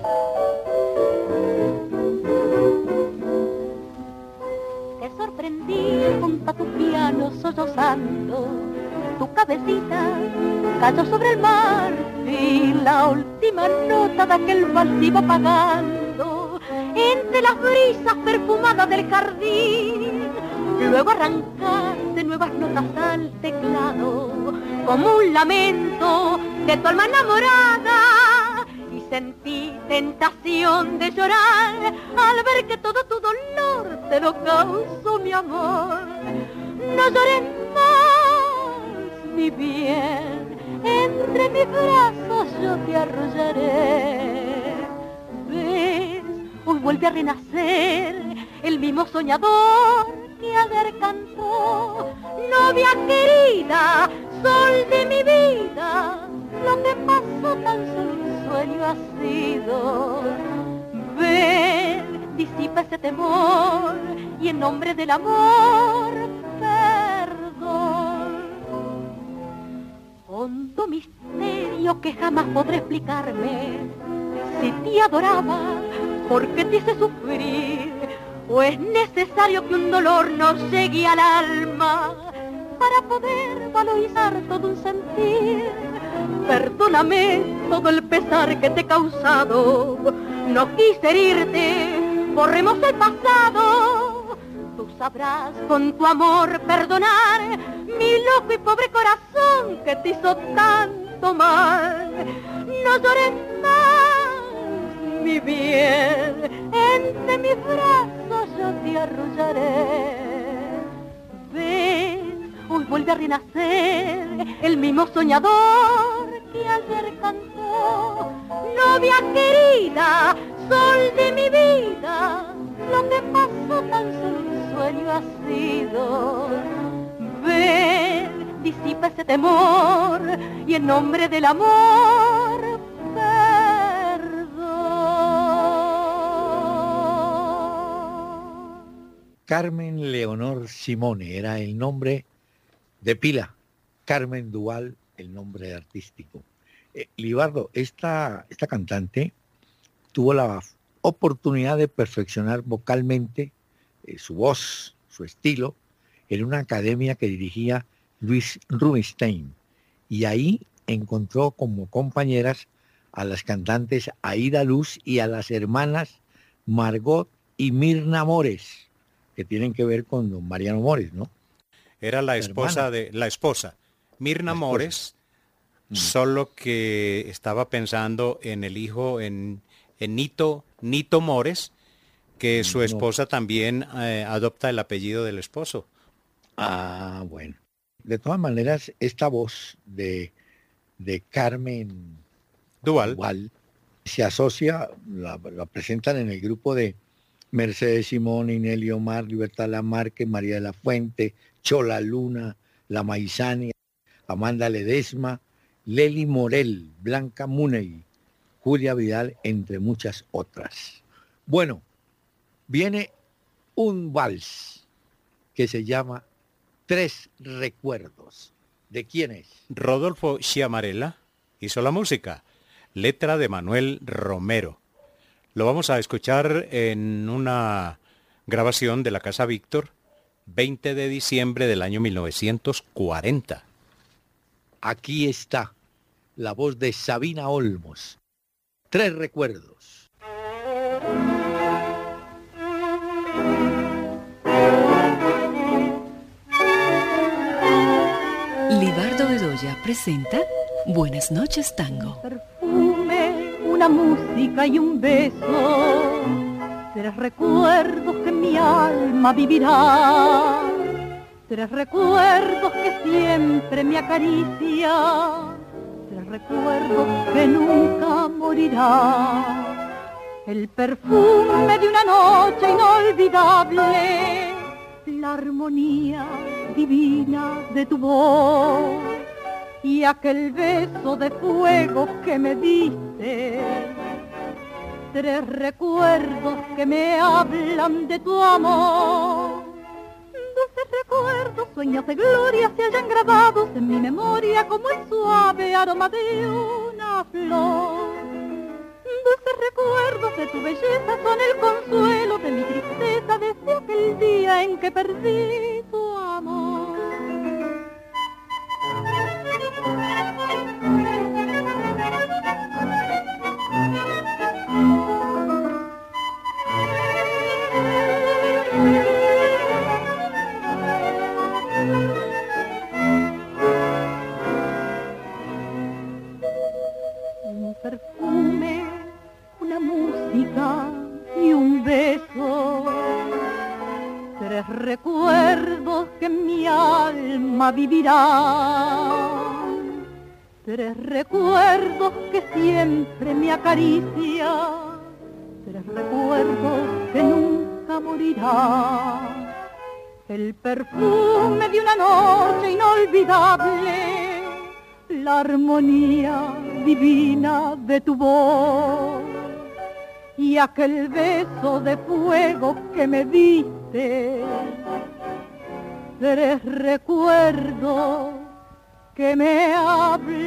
Te sorprendí junto a tu piano sollozando, tu cabecita cayó sobre el mar y la última nota de aquel vals iba apagando entre las brisas perfumadas del jardín. Luego arrancaste nuevas notas al teclado como un lamento de tu alma enamorada, y sentí tentación de llorar al ver que todo tu dolor te lo causó mi amor. No llores más, mi bien, entre mis brazos yo te arrullaré. ¿Ves? Hoy vuelve a renacer el mismo soñador que ayer cantó. Novia querida, sol de mi vida, lo que pasó tan solo un sueño ha sido. Ven, disipa ese temor y en nombre del amor, perdón. hondo misterio que jamás podré explicarme. Si te adoraba, ¿por qué te hice sufrir? ¿O es necesario que un dolor nos llegue al alma para poder valorizar todo un sentir? Perdóname todo el pesar que te he causado. No quise herirte, borremos el pasado. Tú sabrás con tu amor perdonar mi loco y pobre corazón que te hizo tanto mal. No llores más, mi bien, entre mis brazos yo te arrullaré. Ven, hoy vuelve a renacer el mismo soñador que ayer cantó. Novia querida, sol de mi vida, lo que pasó tan solo un sueño ha sido. Ven, disipa ese temor y en nombre del amor perdón. Carmen Leonor Simone era el nombre de pila, Carmen Duval el nombre artístico. Libardo, esta cantante tuvo la oportunidad de perfeccionar vocalmente su voz, su estilo, en una academia que dirigía Luis Rubinstein, y ahí encontró como compañeras a las cantantes Aida Luz y a las hermanas Margot y Mirna Mores, que tienen que ver con don Mariano Mores, ¿no? Era la esposa Mirna Mores, solo que estaba pensando en el hijo, en Nito Mores, que su esposa también adopta el apellido del esposo. Ah, bueno. De todas maneras, esta voz de Carmen Duval se asocia, la presentan en el grupo de Mercedes Simón, Inelli Omar, Libertad Lamarque, María de la Fuente, Chola Luna, La Maizani, Amanda Ledesma, Leli Morel, Blanca Muney, Julia Vidal, entre muchas otras. Bueno, viene un vals que se llama Tres Recuerdos. ¿De quién es? Rodolfo Schiamarella hizo la música, letra de Manuel Romero. Lo vamos a escuchar en una grabación de la Casa Víctor, 20 de diciembre del año 1940. Aquí está la voz de Sabina Olmos. Tres Recuerdos. Libardo Bedoya presenta Buenas noches, Tango. Perfume, una música y un beso, tres recuerdos que mi alma vivirá, tres recuerdos que siempre me acaricia, tres recuerdos que nunca morirá. El perfume de una noche inolvidable, la armonía divina de tu voz y aquel beso de fuego que me diste. Tres recuerdos que me hablan de tu amor. Dulces recuerdos, sueños de gloria se hallan grabados en mi memoria como el suave aroma de una flor. Dulces recuerdos de tu belleza son el consuelo de mi tristeza desde aquel día en que perdí tu amor. Un perfume, una música y un beso, tres recuerdos que mi alma vivirá, tres recuerdos que siempre me acaricia, tres recuerdos que nunca morirá. El perfume de una noche inolvidable, la armonía divina de tu voz y aquel beso de fuego que me diste. Tres recuerdos que me hablan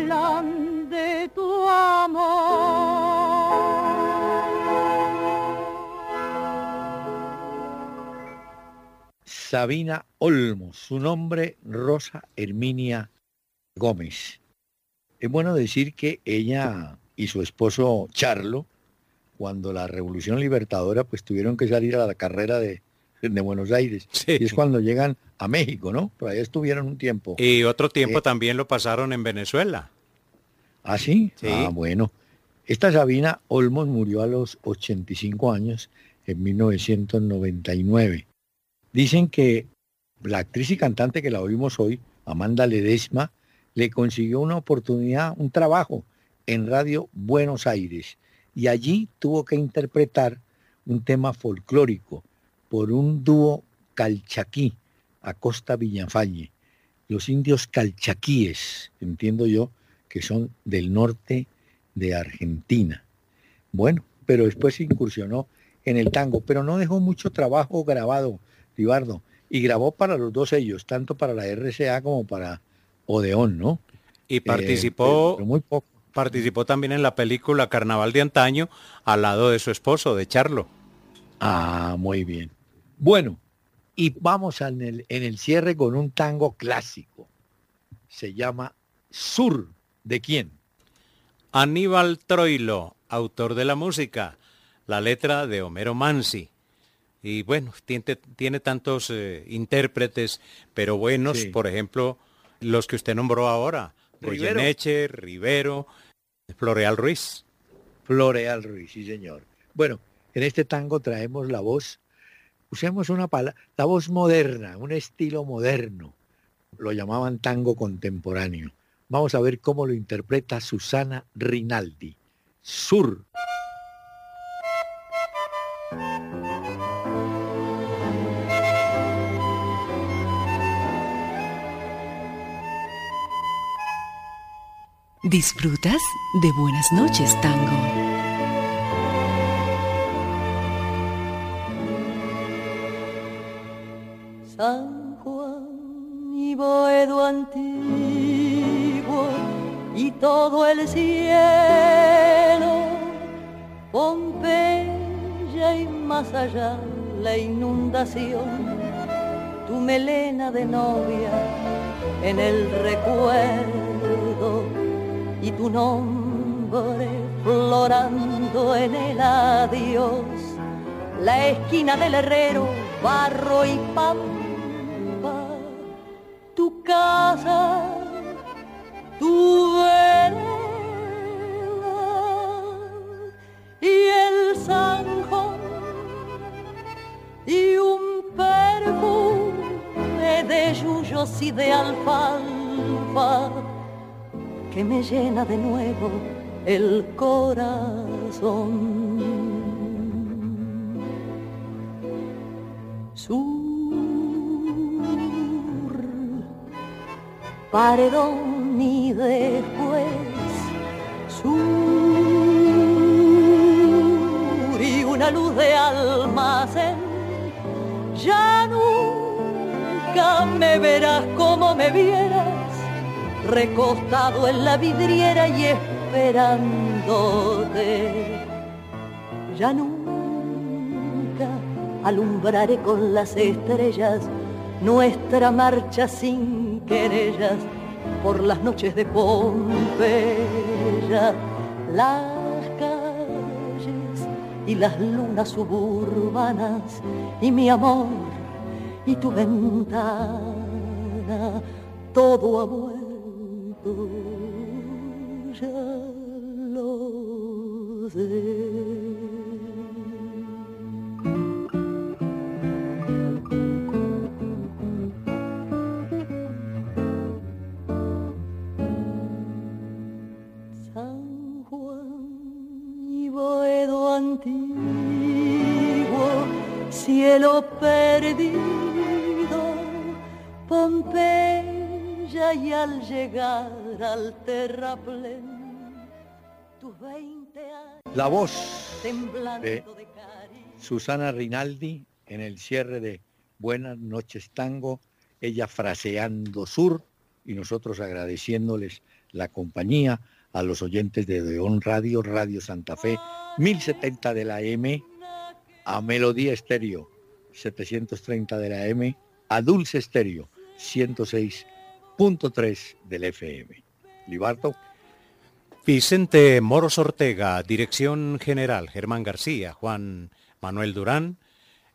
Sabina Olmos, su nombre Rosa Herminia Gómez. Es bueno decir que ella y su esposo Charlo, cuando la Revolución Libertadora, pues tuvieron que salir a la carrera de Buenos Aires. Sí. Y es cuando llegan a México, ¿no? Por ahí estuvieron un tiempo. Y otro tiempo también lo pasaron en Venezuela. ¿Ah, sí? Sí. Ah, bueno. Esta Sabina Olmos murió a los 85 años en 1999. Dicen que la actriz y cantante que la oímos hoy, Amanda Ledesma, le consiguió una oportunidad, un trabajo en Radio Buenos Aires. Y allí tuvo que interpretar un tema folclórico por un dúo calchaquí, Acosta Villafañe. Los indios calchaquíes, entiendo yo, que son del norte de Argentina. Bueno, pero después incursionó en el tango, pero no dejó mucho trabajo grabado, Libardo, y grabó para los dos sellos, tanto para la RCA como para Odeón, ¿no? Y participó, pero muy poco. Participó también en la película Carnaval de Antaño, al lado de su esposo, de Charlo. Ah, muy bien. Bueno, y vamos en el cierre con un tango clásico. Se llama Sur. ¿De quién? Aníbal Troilo, autor de la música, la letra de Homero Mansi. Y bueno, tiene tantos intérpretes, pero buenos, sí. Por ejemplo, los que usted nombró ahora, Goyeneche, Rivero, Floreal Ruiz. Floreal Ruiz, sí señor. Bueno, en este tango traemos la voz, usemos una palabra, la voz moderna, un estilo moderno. Lo llamaban tango contemporáneo. Vamos a ver cómo lo interpreta Susana Rinaldi. Sur. ¿Disfrutas de Buenas noches, Tango? San Juan y Boedo antiguo y todo el cielo, Pompeya y más allá la inundación, tu melena de novia en el recuerdo y tu nombre florando en el adiós, la esquina del herrero, barro y pampa, tu casa, tu vereda y el zanjón y un perfume de yuyos y de alfalfa que me llena de nuevo el corazón. Sur, paredón y después sur y una luz de almacén. Ya nunca me verás como me vieras, recostado en la vidriera y esperándote. Ya nunca alumbraré con las estrellas nuestra marcha sin querellas por las noches de Pompeya, las calles y las lunas suburbanas y mi amor y tu ventana, todo ha vuelto, ya lo sé. San Juan y Boedo antiguo, cielo perdido, Pompeya y al llegar al terraplén, tus 20 años. La voz de Susana Rinaldi en el cierre de Buenas noches Tango, ella fraseando Sur y nosotros agradeciéndoles la compañía a los oyentes de Odeón Radio, Radio Santa Fe, 1070 de la AM, a Melodía Estéreo, 730 de la AM, a Dulce Estéreo 106.3 del FM. Libardo. Vicente Moros Ortega, dirección general, Germán García, Juan Manuel Durán,